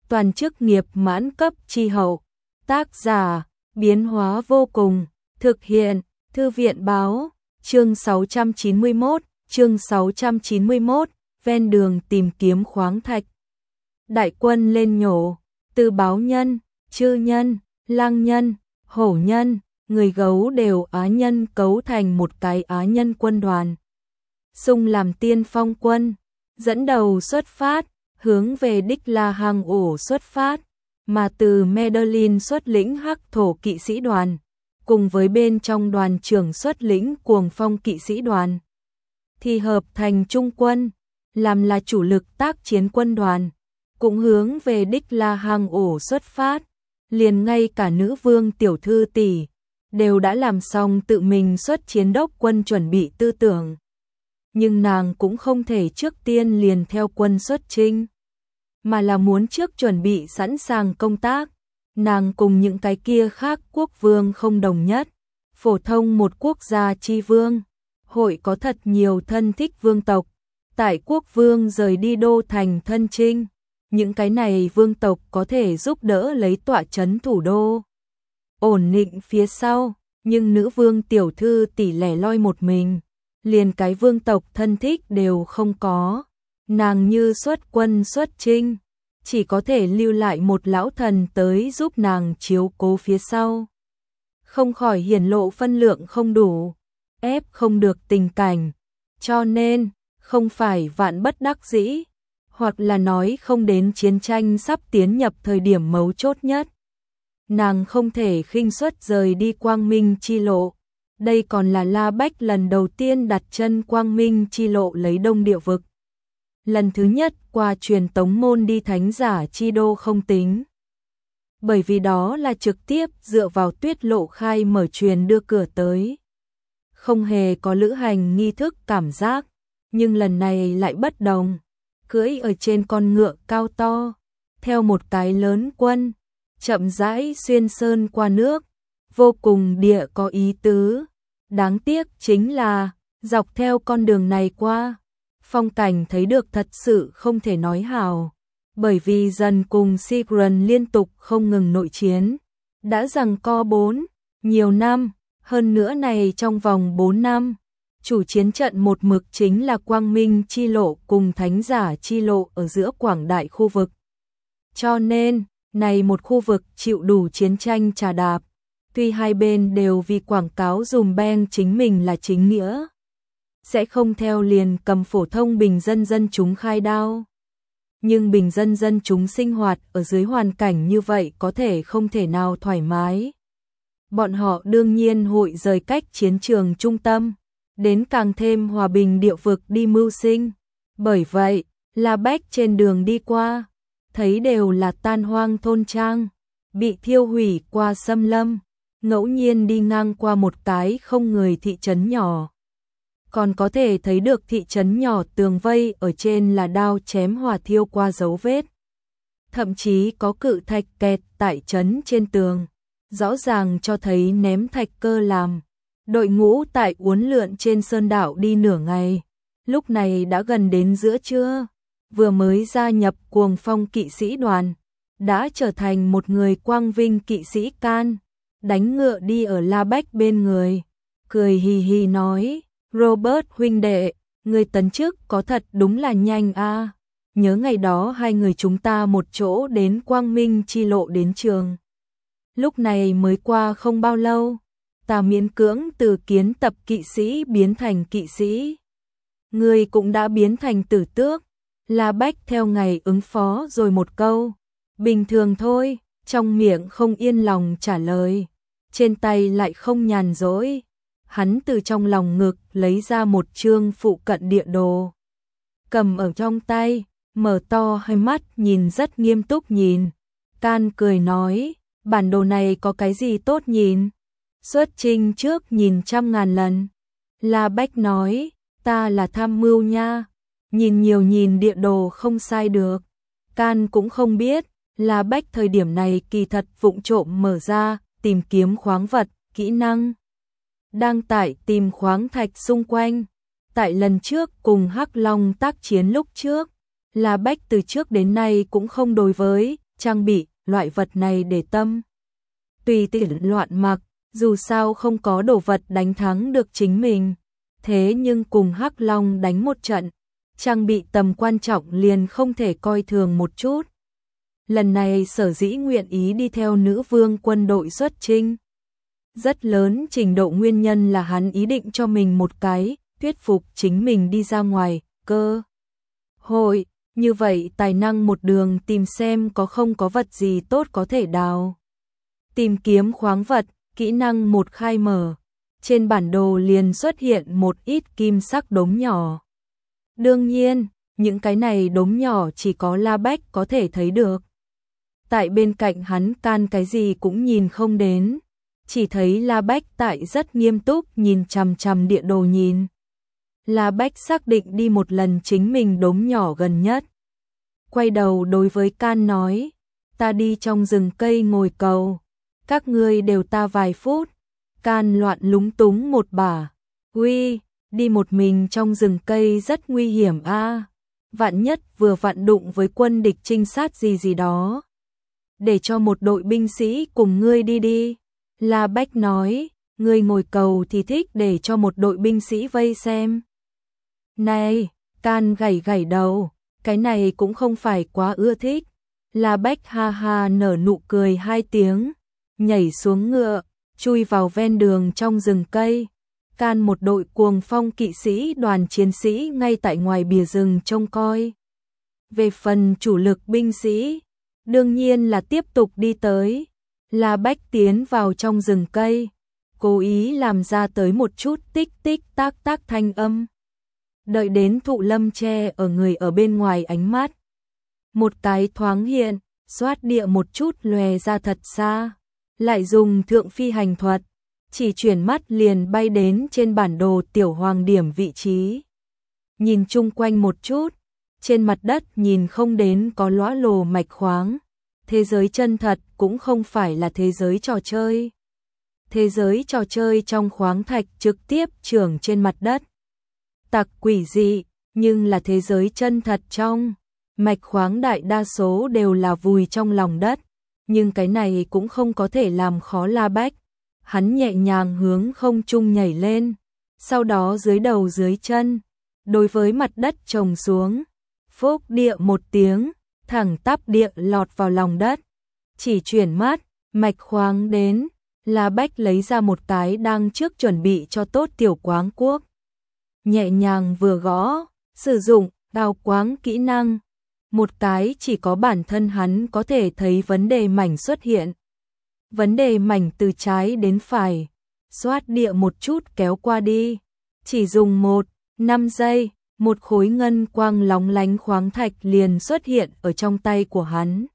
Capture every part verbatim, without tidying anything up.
toàn chức nghiệp mãn cấp chi hậu. Tác giả, biến hóa vô cùng, thực hiện, Thư viện báo, chương sáu trăm chín mươi mốt, chương sáu trăm chín mươi mốt, ven đường tìm kiếm khoáng thạch. Đại quân lên nhổ, từ báo nhân, chư nhân, lang nhân, hổ nhân, người gấu đều á nhân cấu thành một cái á nhân quân đoàn. Xung làm tiên phong quân, dẫn đầu xuất phát, hướng về Đích La Hang ổ xuất phát, mà từ Medellin xuất lĩnh hắc thổ kỵ sĩ đoàn, cùng với bên trong đoàn trưởng xuất lĩnh cuồng phong kỵ sĩ đoàn, thì hợp thành trung quân, làm là chủ lực tác chiến quân đoàn, cũng hướng về Đích La Hang ổ xuất phát, liền ngay cả nữ vương tiểu thư tỷ đều đã làm xong tự mình xuất chiến đốc quân chuẩn bị tư tưởng. Nhưng nàng cũng không thể trước tiên liền theo quân xuất chinh, mà là muốn trước chuẩn bị sẵn sàng công tác. Nàng cùng những cái kia khác quốc vương không đồng nhất, phổ thông một quốc gia chi vương, hội có thật nhiều thân thích vương tộc, tại quốc vương rời đi đô thành thân chinh, những cái này vương tộc có thể giúp đỡ lấy tọa trấn thủ đô, ổn định phía sau, nhưng nữ vương tiểu thư tỷ lẻ loi một mình, liền cái vương tộc thân thích đều không có, nàng như xuất quân xuất chinh, chỉ có thể lưu lại một lão thần tới giúp nàng chiếu cố phía sau. Không khỏi hiển lộ phân lượng không đủ, ép không được tình cảnh, cho nên không phải vạn bất đắc dĩ, hoặc là nói không đến chiến tranh sắp tiến nhập thời điểm mấu chốt nhất. Nàng không thể khinh suất rời đi Quang Minh chi lộ. Đây còn là La Bách lần đầu tiên đặt chân Quang Minh chi lộ lấy Đông Địa vực. Lần thứ nhất qua truyền tống môn đi thánh giả chi đô không tính. Bởi vì đó là trực tiếp dựa vào tuyết lộ khai mở truyền đưa cửa tới. Không hề có lữ hành nghi thức cảm giác, nhưng lần này lại bất đồng. Cưỡi ở trên con ngựa cao to, theo một cái lớn quân, chậm rãi xuyên sơn qua nước, vô cùng địa có ý tứ. Đáng tiếc chính là, dọc theo con đường này qua, phong cảnh thấy được thật sự không thể nói hào, bởi vì dần cùng Sigrun liên tục không ngừng nội chiến, đã giằng co bốn, nhiều năm, hơn nữa này trong vòng bốn năm, chủ chiến trận một mực chính là Quang Minh chi lộ cùng Thánh giả chi lộ ở giữa quảng đại khu vực. Cho nên, này một khu vực chịu đủ chiến tranh trà đạp, tuy hai bên đều vì quảng cáo dùm beng chính mình là chính nghĩa, sẽ không theo liền cầm phổ thông bình dân dân chúng khai đao. Nhưng bình dân dân chúng sinh hoạt ở dưới hoàn cảnh như vậy có thể không thể nào thoải mái. Bọn họ đương nhiên hội rời cách chiến trường trung tâm, đến càng thêm hòa bình địa vực đi mưu sinh. Bởi vậy, La Bách trên đường đi qua, thấy đều là tan hoang thôn trang, bị thiêu hủy qua xâm lâm, ngẫu nhiên đi ngang qua một cái không người thị trấn nhỏ. Còn có thể thấy được thị trấn nhỏ tường vây ở trên là đao chém hỏa thiêu qua dấu vết. Thậm chí có cự thạch kẹt tại trấn trên tường, rõ ràng cho thấy ném thạch cơ làm. Đội ngũ tại uốn lượn trên sơn đảo đi nửa ngày, lúc này đã gần đến giữa trưa, vừa mới gia nhập cuồng phong kỵ sĩ đoàn, đã trở thành một người quang vinh kỵ sĩ can, đánh ngựa đi ở La Bách bên người, cười hì hì nói, Robert huynh đệ, người tấn chức có thật đúng là nhanh a. Nhớ ngày đó hai người chúng ta một chỗ đến Quang Minh chi lộ đến trường. Lúc này mới qua không bao lâu, ta miễn cưỡng từ kiến tập kỵ sĩ biến thành kỵ sĩ. Người cũng đã biến thành tử tước. La Bách theo ngày ứng phó rồi một câu, bình thường thôi, trong miệng không yên lòng trả lời, trên tay lại không nhàn rỗi. Hắn từ trong lòng ngực lấy ra một chương phụ cận địa đồ, cầm ở trong tay, mở to hai mắt nhìn rất nghiêm túc nhìn. Can cười nói, bản đồ này có cái gì tốt nhìn? Xuất chinh trước nhìn trăm ngàn lần. La Bách nói, ta là tham mưu nha, nhìn nhiều nhìn địa đồ không sai được. Can cũng không biết, La Bách thời điểm này kỳ thật vụng trộm mở ra, tìm kiếm khoáng vật, kỹ năng. Đang tại tìm khoáng thạch xung quanh. Tại lần trước cùng Hắc Long tác chiến lúc trước, La Bách từ trước đến nay cũng không đối với trang bị, loại vật này để tâm. Tùy tiện loạn mặc, dù sao không có đồ vật đánh thắng được chính mình. Thế nhưng cùng Hắc Long đánh một trận, trang bị tầm quan trọng liền không thể coi thường một chút. Lần này Sở Dĩ nguyện ý đi theo nữ vương quân đội xuất chinh. Rất lớn trình độ nguyên nhân là hắn ý định cho mình một cái, thuyết phục chính mình đi ra ngoài, cơ hội, như vậy tài năng một đường tìm xem có không có vật gì tốt có thể đào. Tìm kiếm khoáng vật, kỹ năng một khai mở, trên bản đồ liền xuất hiện một ít kim sắc đốm nhỏ. Đương nhiên, những cái này đốm nhỏ chỉ có La Bách có thể thấy được. Tại bên cạnh hắn can cái gì cũng nhìn không đến, chỉ thấy La Bách tại rất nghiêm túc nhìn chằm chằm địa đồ nhìn. La Bách xác định đi một lần chính mình đốm nhỏ gần nhất. Quay đầu đối với can nói, ta đi trong rừng cây ngồi cầu, các ngươi đều ta vài phút. Can loạn lúng túng một bả, uy, đi một mình trong rừng cây rất nguy hiểm a, vạn nhất vừa vặn đụng với quân địch trinh sát gì gì đó. Để cho một đội binh sĩ cùng ngươi đi đi. La Bách nói, ngươi ngồi cầu thì thích để cho một đội binh sĩ vây xem. Này, can gảy gảy đầu, cái này cũng không phải quá ưa thích. La Bách ha ha nở nụ cười hai tiếng, nhảy xuống ngựa, chui vào ven đường trong rừng cây. Can một đội cuồng phong kỵ sĩ đoàn chiến sĩ ngay tại ngoài bìa rừng trông coi. Về phần chủ lực binh sĩ, đương nhiên là tiếp tục đi tới. La Bách tiến vào trong rừng cây, cố ý làm ra tới một chút tích tích tác tác thanh âm. Đợi đến Thụ Lâm che ở người ở bên ngoài ánh mắt. Một cái thoáng hiện, xoát địa một chút lòe ra thật xa, lại dùng thượng phi hành thuật, chỉ chuyển mắt liền bay đến trên bản đồ tiểu hoàng điểm vị trí. Nhìn chung quanh một chút, trên mặt đất nhìn không đến có lõa lồ mạch khoáng. Thế giới chân thật cũng không phải là thế giới trò chơi. Thế giới trò chơi trong khoáng thạch trực tiếp trưởng trên mặt đất. Tặc quỷ dị, nhưng là thế giới chân thật trong. Mạch khoáng đại đa số đều là vùi trong lòng đất. Nhưng cái này cũng không có thể làm khó La Bách. Hắn nhẹ nhàng hướng không trung nhảy lên. Sau đó dưới đầu dưới chân. Đối với mặt đất trồng xuống. Phốc địa một tiếng. Thẳng tắp địa lọt vào lòng đất. Chỉ chuyển mắt, mạch khoáng đến, La Bách lấy ra một cái đang trước chuẩn bị cho tốt tiểu quáng cuốc. Nhẹ nhàng vừa gõ, sử dụng đào quáng kỹ năng. Một cái chỉ có bản thân hắn có thể thấy vấn đề mảnh xuất hiện. Vấn đề mảnh từ trái đến phải, xoát địa một chút kéo qua đi. Chỉ dùng một, năm giây. Một khối ngân quang lóng lánh khoáng thạch liền xuất hiện ở trong tay của hắn.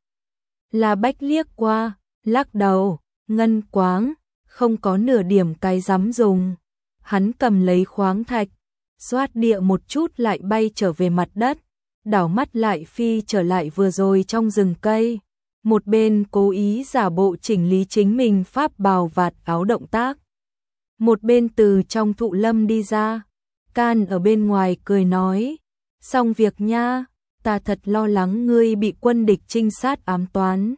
La Bách liếc qua, lắc đầu, ngân quáng, không có nửa điểm cái dám dùng. Hắn cầm lấy khoáng thạch, xoát địa một chút lại bay trở về mặt đất, đảo mắt lại phi trở lại vừa rồi trong rừng cây. Một bên cố ý giả bộ chỉnh lý chính mình pháp bào vạt áo động tác. Một bên từ trong Thụ Lâm đi ra. Can ở bên ngoài cười nói, xong việc nha, ta thật lo lắng ngươi bị quân địch trinh sát ám toán.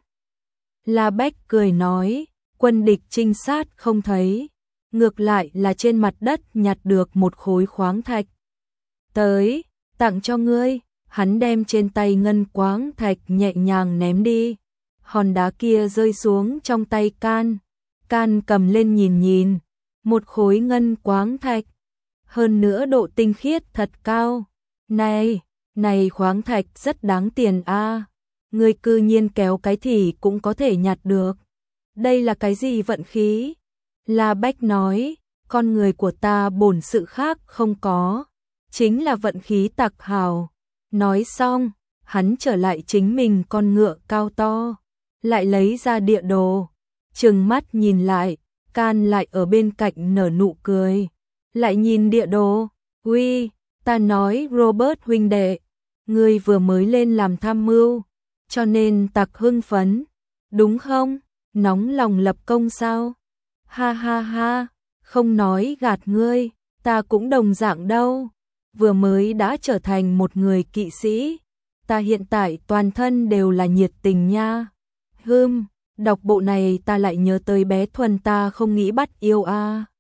La Bách cười nói, quân địch trinh sát không thấy, ngược lại là trên mặt đất nhặt được một khối khoáng thạch. Tới, tặng cho ngươi, hắn đem trên tay ngân quáng thạch nhẹ nhàng ném đi, hòn đá kia rơi xuống trong tay Can. Can cầm lên nhìn nhìn, một khối ngân quáng thạch. Hơn nữa độ tinh khiết thật cao. Này, này khoáng thạch rất đáng tiền a. À. Ngươi cư nhiên kéo cái thì cũng có thể nhặt được. Đây là cái gì vận khí? La Bách nói, con người của ta bổn sự khác không có. Chính là vận khí tặc hào. Nói xong, hắn trở lại chính mình con ngựa cao to. Lại lấy ra địa đồ. Trừng mắt nhìn lại, Can lại ở bên cạnh nở nụ cười. Lại nhìn địa đồ, uy, ta nói Robert huynh đệ, ngươi vừa mới lên làm tham mưu, cho nên tặc hưng phấn, đúng không? Nóng lòng lập công sao? Ha ha ha, không nói gạt ngươi, ta cũng đồng dạng đâu, vừa mới đã trở thành một người kỵ sĩ, ta hiện tại toàn thân đều là nhiệt tình nha. Hưm, đọc bộ này ta lại nhớ tới bé Thuần ta không nghĩ bắt yêu a.